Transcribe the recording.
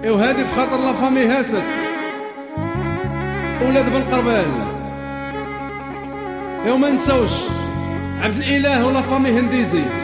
وهادي في خاطر لا فامي هاسف ولاد بن قربان. وما نساوش عبد الاله ولا فامي هنديزي